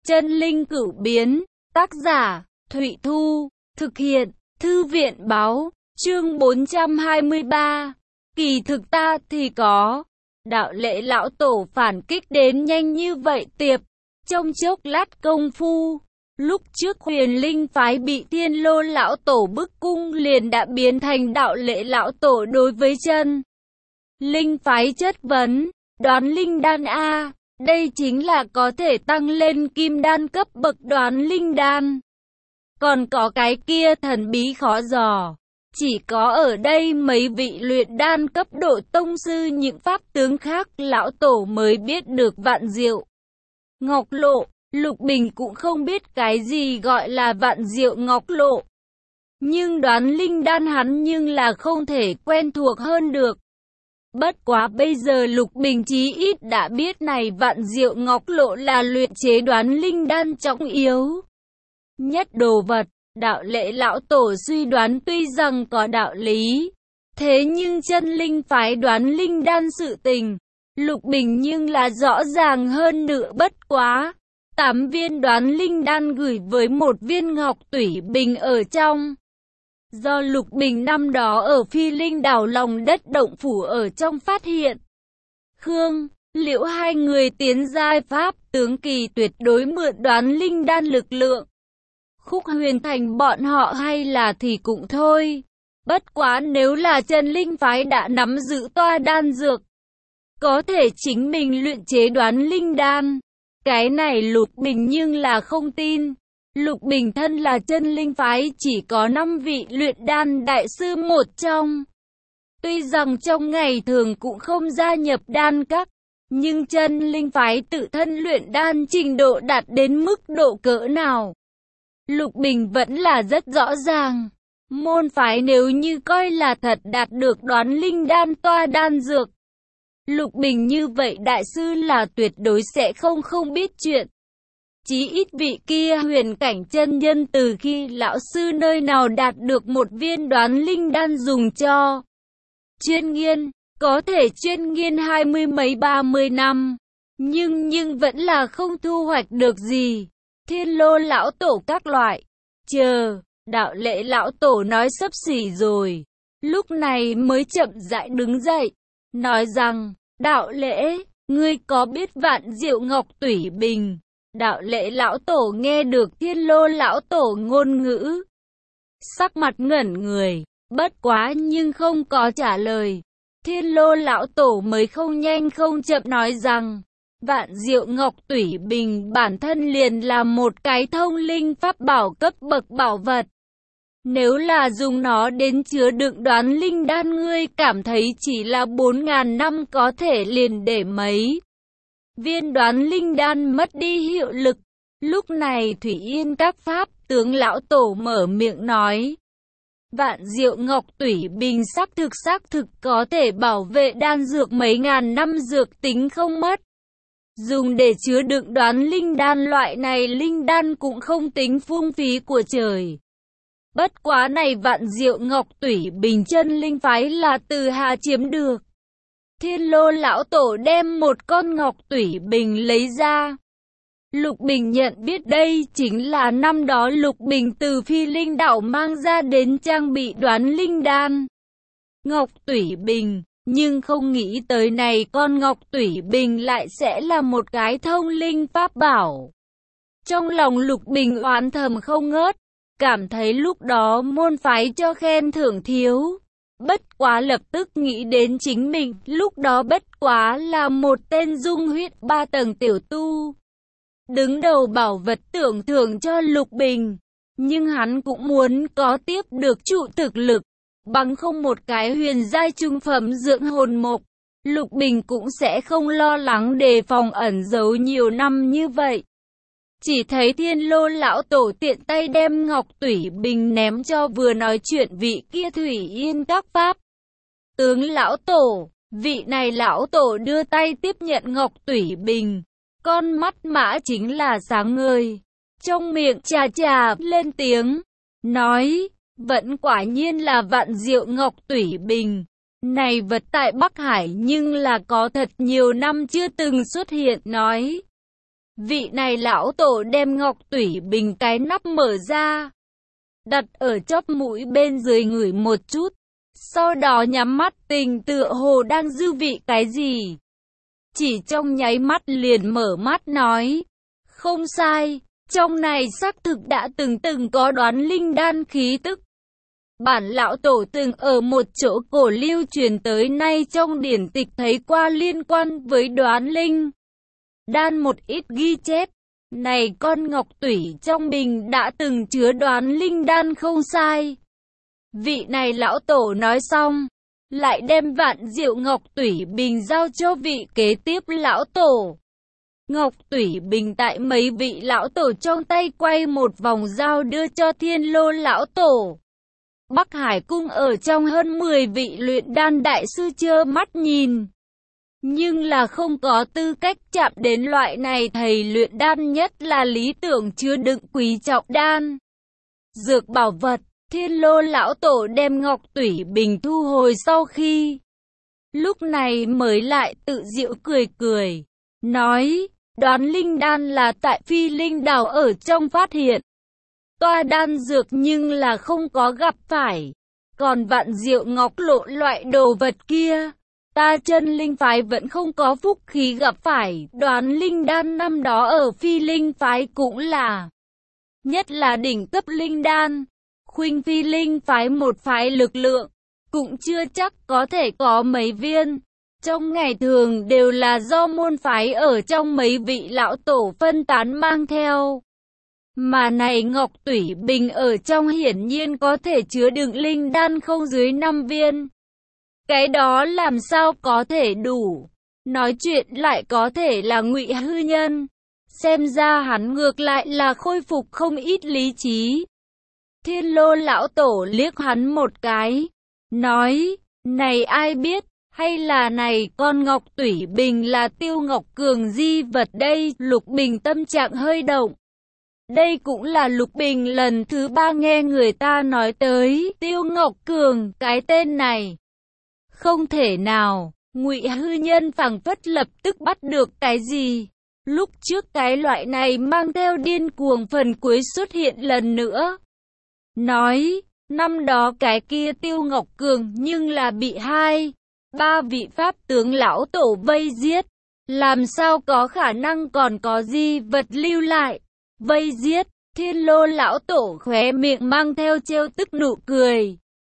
Chân linh cửu biến, tác giả, Thụy Thu, thực hiện, Thư viện báo, chương 423. Kỳ thực ta thì có. Đạo lễ lão tổ phản kích đến nhanh như vậy tiệp, trong chốc lát công phu. Lúc trước Huyền Linh phái bị Thiên Lô lão tổ bức cung liền đã biến thành đạo lễ lão tổ đối với Chân Linh phái chất vấn, đoán linh đan a, đây chính là có thể tăng lên kim đan cấp bậc đoán linh đan. Còn có cái kia thần bí khó dò, chỉ có ở đây mấy vị luyện đan cấp độ tông sư những pháp tướng khác lão tổ mới biết được vạn diệu ngọc lộ. Lục Bình cũng không biết cái gì gọi là vạn diệu ngọc lộ, nhưng đoán linh đan hắn nhưng là không thể quen thuộc hơn được. Bất quá bây giờ Lục Bình chí ít đã biết này vạn diệu ngọc lộ là luyện chế đoán linh đan trọng yếu nhất đồ vật. Đạo lễ lão tổ suy đoán tuy rằng có đạo lý, thế nhưng Chân Linh phái đoán linh đan sự tình, Lục Bình nhưng là rõ ràng hơn nữa. Bất quá 8 viên đoán linh đan gửi với một viên ngọc tủy bình ở trong. Do Lục Bình năm đó ở Phi Linh đảo lòng đất động phủ ở trong phát hiện, Khương, Liễu hai người tiến giai pháp tướng kỳ tuyệt đối mượn đoán linh đan lực lượng. Khúc Huyền Thành bọn họ hay là thì cũng thôi. Bất quá nếu là Chân Linh phái đã nắm giữ toa đan dược, có thể chính mình luyện chế đoán linh đan, cái này Lục Bình nhưng là không tin. Lục Bình thân là Chân Linh phái chỉ có 5 vị luyện đan đại sư một trong. Tuy rằng trong ngày thường cũng không gia nhập đan các, nhưng Chân Linh phái tự thân luyện đan trình độ đạt đến mức độ cỡ nào, Lục Bình vẫn là rất rõ ràng. Môn phái nếu như coi là thật đạt được đoán linh đan toa đan dược, Lục Bình như vậy đại sư là tuyệt đối sẽ không biết chuyện. Chí ít vị kia huyền cảnh chân nhân từ khi lão sư nơi nào đạt được một viên đoán linh đan dùng cho chuyên nghiên, có thể chuyên nghiên 20 mấy 30 năm, nhưng vẫn là không thu hoạch được gì. Thiên Lô lão tổ các loại, chờ, đạo lễ lão tổ nói sắp xỉ rồi, lúc này mới chậm rãi đứng dậy, nói rằng, đạo lễ, ngươi có biết vạn diệu ngọc tủy bình? Đạo lễ lão tổ nghe được Thiên Lô lão tổ ngôn ngữ, sắc mặt ngẩn người, bất quá nhưng không có trả lời. Thiên Lô lão tổ mới không nhanh không chậm nói rằng, vạn diệu ngọc tủy bình bản thân liền là một cái thông linh pháp bảo cấp bậc bảo vật. Nếu là dùng nó đến chứa đựng đoán linh đan, ngươi cảm thấy chỉ là 4.000 năm có thể liền để mấy viên đoán linh đan mất đi hiệu lực. Lúc này Thủy Yên các pháp tướng lão tổ mở miệng nói, vạn diệu ngọc tủy bình xác thực có thể bảo vệ đan dược mấy ngàn năm dược tính không mất. Dùng để chứa đựng đoán linh đan, loại này linh đan cũng không tính phung phí của trời. Bất quá này vạn diệu ngọc tủy bình Chân Linh phái là từ hà chiếm được. Thiên Lô lão tổ đem một con ngọc tủy bình lấy ra. Lục Bình nhận biết đây chính là năm đó Lục Bình từ Phi Linh đảo mang ra đến trang bị đoán linh đan ngọc tủy bình, nhưng không nghĩ tới này con ngọc tủy bình lại sẽ là một cái thông linh pháp bảo. Trong lòng Lục Bình oán thầm không ngớt, cảm thấy lúc đó môn phái cho khen thưởng thiếu. Bất quá lập tức nghĩ đến chính mình, lúc đó bất quá là một tên dung huyết 3 tầng tiểu tu. Đứng đầu bảo vật tưởng thưởng cho Lục Bình, nhưng hắn cũng muốn có tiếp được trụ thực lực, bằng không một cái huyền giai trung phẩm dưỡng hồn mộc, Lục Bình cũng sẽ không lo lắng đề phòng ẩn giấu nhiều năm như vậy. Chỉ thấy Thiên Lô lão tổ tiện tay đem ngọc tủy bình ném cho vừa nói chuyện vị kia Thủy Yên các pháp tướng lão tổ. Vị này lão tổ đưa tay tiếp nhận ngọc tủy bình, con mắt mã chính là sáng ngời, trong miệng trà lên tiếng, nói, vẫn quả nhiên là vạn diệu ngọc tủy bình. Này vật tại Bắc Hải nhưng là có thật nhiều năm chưa từng xuất hiện. Nói Vị này lão tổ đem ngọc tủy bình cái nắp mở ra, đặt ở chóp mũi bên dưới ngửi một chút, sau đó nhắm mắt tình tựa hồ đang dư vị cái gì. Chỉ trong nháy mắt liền mở mắt nói, không sai, trong này xác thực đã từng có đoán linh đan khí tức. Bản lão tổ từng ở một chỗ cổ lưu truyền tới nay trong điển tịch thấy qua liên quan với đoán linh đan một ít ghi chép. Này con ngọc tủy trong bình đã từng chứa đoán linh đan không sai. Vị này lão tổ nói xong, lại đem vạn diệu ngọc tủy bình giao cho vị kế tiếp lão tổ. Ngọc tủy bình tại mấy vị lão tổ trong tay quay một vòng giao đưa cho Thiên Lô lão tổ. Bắc Hải cung ở trong hơn 10 vị luyện đan đại sư trơ mắt nhìn, nhưng là không có tư cách chạm đến loại này thầy luyện đan, nhất là lý tưởng chứa đựng quý trọng đan dược bảo vật. Thiên Lô lão tổ đem ngọc tủy bình thu hồi sau khi, lúc này mới lại tự giễu cười cười, nói, đoán linh đan là tại Phi Linh đảo ở trong phát hiện. Toa đan dược nhưng là không có gặp phải. Còn vạn diệu ngọc lộ loại đồ vật kia, ta chân linh phái vẫn không có phúc khí gặp phải. Đoán linh đan năm đó ở Phi Linh phái cũng là, nhất là đỉnh cấp linh đan. Khuynh Phi Linh phái một phái lực lượng, cũng chưa chắc có thể có mấy viên. Trong ngày thường đều là do môn phái ở trong mấy vị lão tổ phân tán mang theo. Mà này ngọc tủy bình ở trong hiển nhiên có thể chứa đựng linh đan không dưới 5 viên. Cái đó làm sao có thể đủ. Nói chuyện lại có thể là Ngụy Hư Nhân. Xem ra hắn ngược lại là khôi phục không ít lý trí. Thiên Lô lão tổ liếc hắn một cái, nói, này ai biết, hay là này con ngọc tủy bình là Tiêu Ngọc Cường di vật đây. Lục Bình tâm trạng hơi động. Đây cũng là Lục Bình lần thứ 3 nghe người ta nói tới Tiêu Ngọc Cường, cái tên này. Không thể nào, Ngụy Hư Nhân phảng phất lập tức bắt được cái gì. Lúc trước cái loại này mang theo điên cuồng phần cuối xuất hiện lần nữa. Nói, năm đó cái kia Tiêu Ngọc Cường nhưng là bị 2-3 vị pháp tướng lão tổ vây giết. Làm sao có khả năng còn có gì vật lưu lại. Vây giết, Thiên Lô lão tổ khóe miệng mang theo trêu tức nụ cười.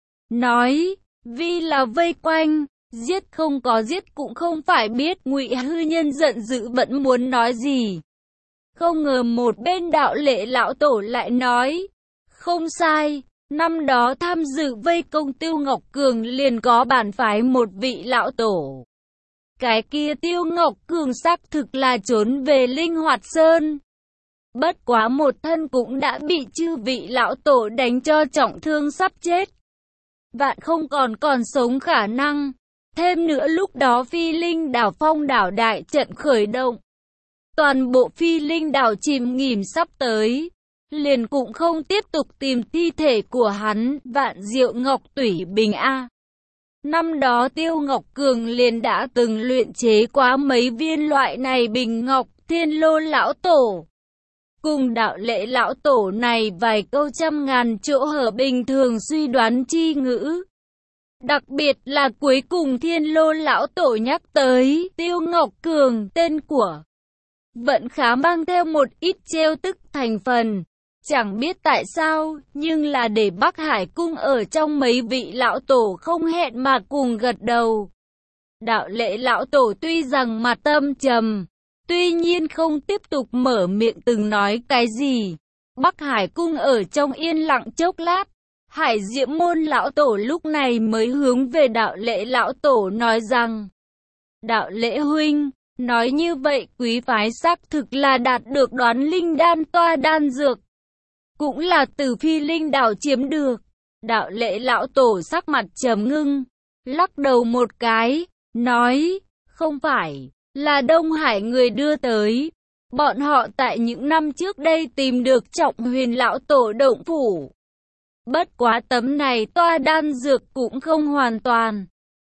Nói, vì là vây quanh, giết không có giết cũng không phải biết. Ngụy Hư Nhân giận dữ vẫn muốn nói gì. Không ngờ một bên Đạo Lệ lão tổ lại nói, không sai, năm đó tham dự vây công Tiêu Ngọc Cường liền có bản phái một vị lão tổ. Cái kia Tiêu Ngọc Cường xác thực là trốn về Linh Hoạt Sơn. Bất quá một thân cũng đã bị chư vị lão tổ đánh cho trọng thương sắp chết. Vạn không còn sống khả năng. Thêm nữa lúc đó Phi Linh đảo phong đảo đại trận khởi động. Toàn bộ Phi Linh đảo chìm nghỉm sắp tới. Liền cũng không tiếp tục tìm thi thể của hắn. Vạn diệu ngọc tủy bình A. Năm đó Tiêu Ngọc Cường liền đã từng luyện chế quá mấy viên loại này bình ngọc. Thiên Lô lão tổ cùng Đạo Lệ lão tổ này vài câu trăm ngàn chỗ hở bình thường suy đoán chi ngữ. Đặc biệt là cuối cùng Thiên Lô lão tổ nhắc tới Tiêu Ngọc Cường, tên của vẫn khá mang theo một ít trêu tức thành phần. Chẳng biết tại sao, nhưng là để Bắc Hải cung ở trong mấy vị lão tổ không hẹn mà cùng gật đầu. Đạo Lệ lão tổ tuy rằng mặt âm trầm, tuy nhiên không tiếp tục mở miệng từng nói cái gì. Bắc Hải cung ở trong yên lặng chốc lát. Hải Diễm môn lão tổ lúc này mới hướng về Đạo Lệ lão tổ nói rằng, Đạo Lệ huynh, nói như vậy quý phái xác thực là đạt được đoán linh đan toa đan dược. Cũng là từ Phi Linh đảo chiếm được. Đạo Lệ lão tổ sắc mặt trầm ngưng, lắc đầu một cái, nói, không phải, là Đông Hải người đưa tới. Bọn họ tại những năm trước đây tìm được Trọng Huyền lão tổ động phủ. Bất quá tấm này toa đan dược cũng không hoàn toàn.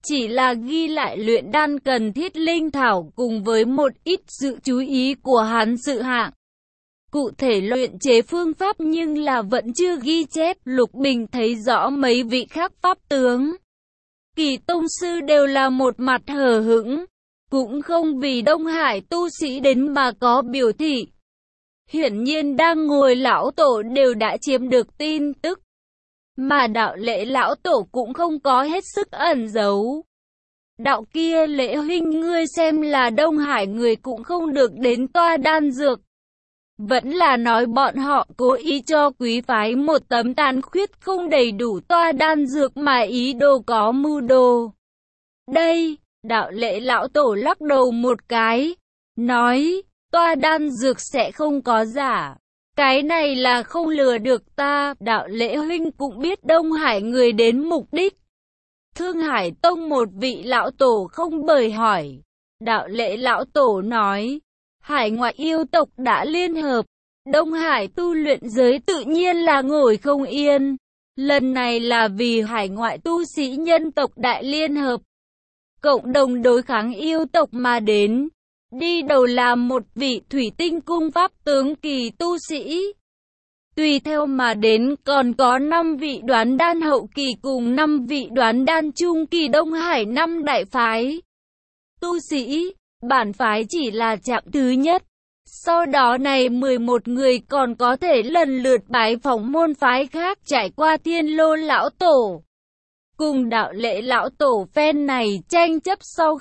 chỉ là ghi lại luyện đan cần thiết linh thảo cùng với một ít sự chú ý của hắn sự hạng. Cụ thể luyện chế phương pháp nhưng là vẫn chưa ghi chép. Lục Bình thấy rõ mấy vị khác pháp tướng Kỳ tông sư đều là một mặt hờ hững, cũng không vì Đông Hải tu sĩ đến mà có biểu thị. Hiển nhiên đang ngồi lão tổ đều đã chiếm được tin tức, mà đạo lễ lão tổ cũng không có hết sức ẩn giấu. Đạo kia Lễ huynh, ngươi xem là Đông Hải người cũng không được đến toa đan dược. Vẫn là nói bọn họ cố ý cho quý phái một tấm tàn khuyết không đầy đủ toa đan dược mà ý đồ có mưu đồ. Đây, đạo lễ lão tổ lắc đầu một cái, nói, toa đan dược sẽ không có giả. Cái này là không lừa được ta. Đạo lễ huynh cũng biết Đông Hải người đến mục đích. Thương Hải Tông một vị lão tổ không bời hỏi. Đạo lễ lão tổ nói, hải ngoại yêu tộc đã liên hợp. Đông Hải tu luyện giới tự nhiên là ngồi không yên. Lần này là vì hải ngoại tu sĩ nhân tộc đại liên hợp, cộng đồng đối kháng yêu tộc mà đến. Đi đầu là một vị thủy tinh cung pháp tướng kỳ tu sĩ. Tùy theo mà đến còn có 5 vị đoán đan hậu kỳ cùng 5 vị đoán đan trung kỳ. Đông Hải 5 đại phái tu sĩ, bản phái chỉ là chặng thứ nhất. Sau đó này 11 người còn có thể lần lượt bái phỏng môn phái khác, trải qua Thiên Lô lão tổ cùng đạo lễ lão tổ phen này tranh chấp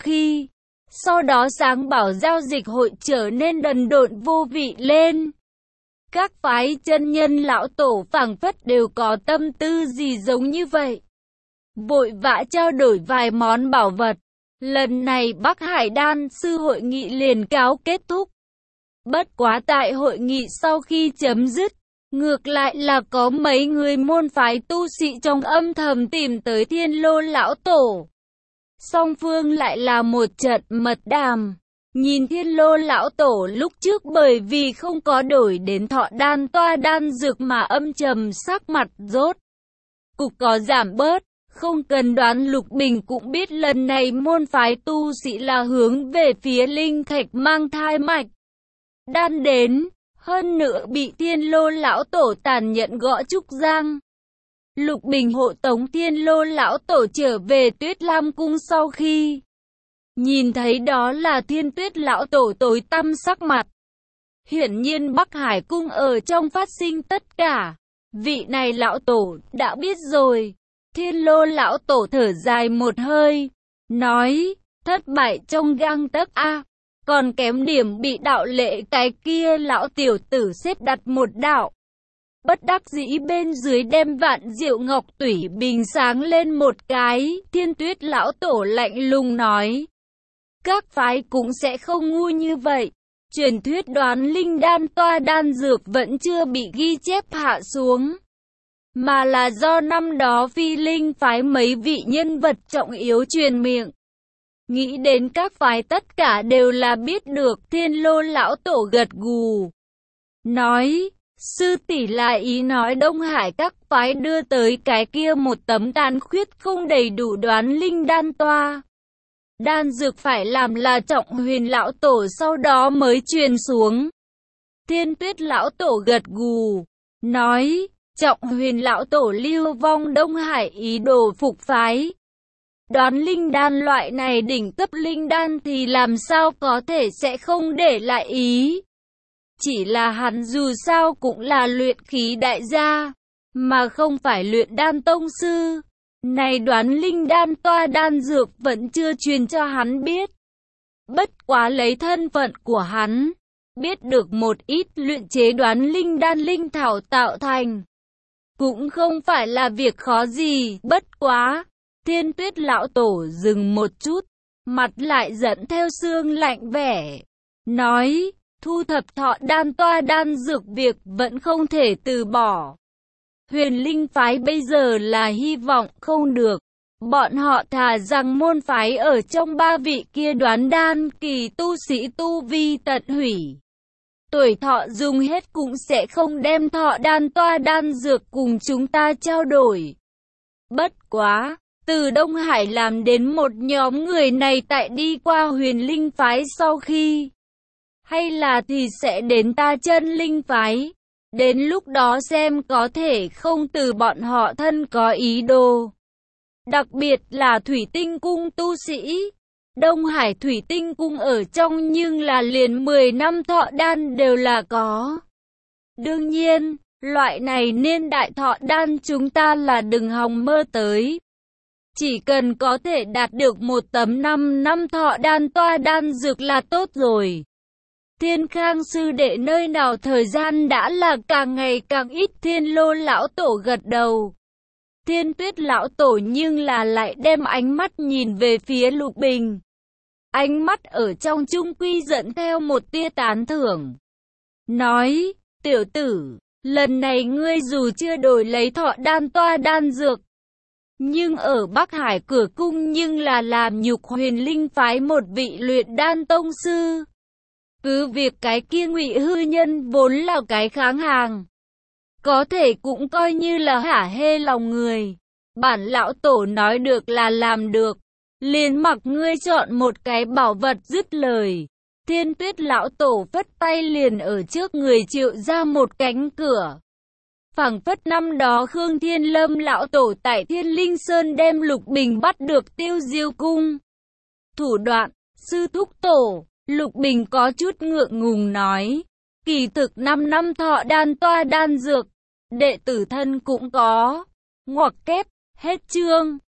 sau đó sáng bảo giao dịch hội trở nên đần độn vô vị lên. Các phái chân nhân lão tổ phảng phất đều có tâm tư gì giống như vậy, vội vã trao đổi vài món bảo vật. Lần này Bắc Hải Đan sư hội nghị liền cáo kết thúc. Bất quá tại hội nghị sau khi chấm dứt, ngược lại là có mấy người môn phái tu sĩ trong âm thầm tìm tới Thiên Lô lão tổ. Song phương lại là một trận mật đàm. Nhìn Thiên Lô lão tổ lúc trước bởi vì không có đổi đến thọ đan toa đan dược mà âm trầm sắc mặt rốt cục có giảm bớt. Không cần đoán, Lục Bình cũng biết lần này môn phái tu sĩ là hướng về phía linh thạch mang thai mạch đan đến, hơn nữa bị Thiên Lô lão tổ tàn nhẫn gõ trúc giang. Lục Bình hộ tống Thiên Lô lão tổ trở về Tuyết Lam cung sau khi nhìn thấy đó là Thiên Tuyết lão tổ tối tăm sắc mặt. Hiển nhiên Bắc Hải cung ở trong phát sinh tất cả. Vị này lão tổ đã biết rồi. Thiên Lô lão tổ thở dài một hơi, nói, thất bại trong gang tấc a, còn kém điểm bị đạo lễ cái kia lão tiểu tử xếp đặt một đạo. Bất đắc dĩ bên dưới đem vạn diệu ngọc tủy bình sáng lên một cái. Thiên Tuyết lão tổ lạnh lùng nói, các phái cũng sẽ không ngu như vậy. Truyền thuyết đoán linh đan toa đan dược vẫn chưa bị ghi chép hạ xuống, mà là do năm đó Phi Linh phái mấy vị nhân vật trọng yếu truyền miệng. Nghĩ đến các phái tất cả đều là biết được. Thiên Lô lão tổ gật gù, nói, sư tỷ là ý nói Đông Hải các phái đưa tới cái kia một tấm tàn khuyết không đầy đủ đoán linh đan toa đan dược phải làm là Trọng Huyền lão tổ sau đó mới truyền xuống. Thiên Tuyết lão tổ gật gù, nói, Trọng Huyền lão tổ lưu vong Đông Hải ý đồ phục phái. Đoán linh đan loại này đỉnh cấp linh đan thì làm sao có thể sẽ không để lại ý. Chỉ là hắn dù sao cũng là luyện khí đại gia, mà không phải luyện đan tông sư. Này đoán linh đan toa đan dược vẫn chưa truyền cho hắn biết. Bất quá lấy thân phận của hắn, biết được một ít luyện chế đoán linh đan linh thảo tạo thành, cũng không phải là việc khó gì. Bất quá, Thiên Tuyết lão tổ dừng một chút, mặt lại dẫn theo sương lạnh vẻ, nói, thu thập thọ đan toa đan dược việc vẫn không thể từ bỏ. Huyền Linh phái bây giờ là hy vọng không được. Bọn họ thà rằng môn phái ở trong 3 vị kia đoán đan kỳ tu sĩ tu vi tận hủy tuổi thọ dùng hết cũng sẽ không đem thọ đan toa đan dược cùng chúng ta trao đổi. Bất quá, từ Đông Hải làm đến một nhóm người này tại đi qua Huyền Linh phái sau khi, hay là thì sẽ đến Ta Chân Linh phái. Đến lúc đó xem có thể không từ bọn họ thân có ý đồ. Đặc biệt là Thủy Tinh Cung tu sĩ. Đông Hải Thủy Tinh Cung ở trong nhưng là liền 10 năm thọ đan đều là có. Đương nhiên, loại này niên đại thọ đan chúng ta là đừng hòng mơ tới. Chỉ cần có thể đạt được một tấm 5 năm thọ đan toa đan dược là tốt rồi. Thiên Khang sư đệ nơi nào thời gian đã là càng ngày càng ít. Thiên Lô lão tổ gật đầu. Thiên Tuyết lão tổ nhưng là lại đem ánh mắt nhìn về phía Lục Bình. Ánh mắt ở trong trung quy dẫn theo một tia tán thưởng. Nói, tiểu tử, lần này ngươi dù chưa đổi lấy thọ đan toa đan dược, nhưng ở Bắc Hải cửa cung nhưng là làm nhục Huyền Linh phái một vị luyện đan tông sư. Cứ việc cái kia Ngụy hư nhân vốn là cái kháng hàng, có thể cũng coi như là hả hê lòng người. Bản lão tổ nói được là làm được, liền mặc ngươi chọn một cái bảo vật. Dứt lời, Thiên Tuyết lão tổ phất tay liền ở trước người triệu ra một cánh cửa. Phảng phất năm đó Khương Thiên Lâm lão tổ tại Thiên Linh Sơn đem Lục Bình bắt được Tiêu Diêu cung. Thủ đoạn, sư thúc tổ, Lục Bình có chút ngượng ngùng nói, kỳ thực 5 năm thọ đan toa đan dược, đệ tử thân cũng có. Ngoặc kép, hết chương.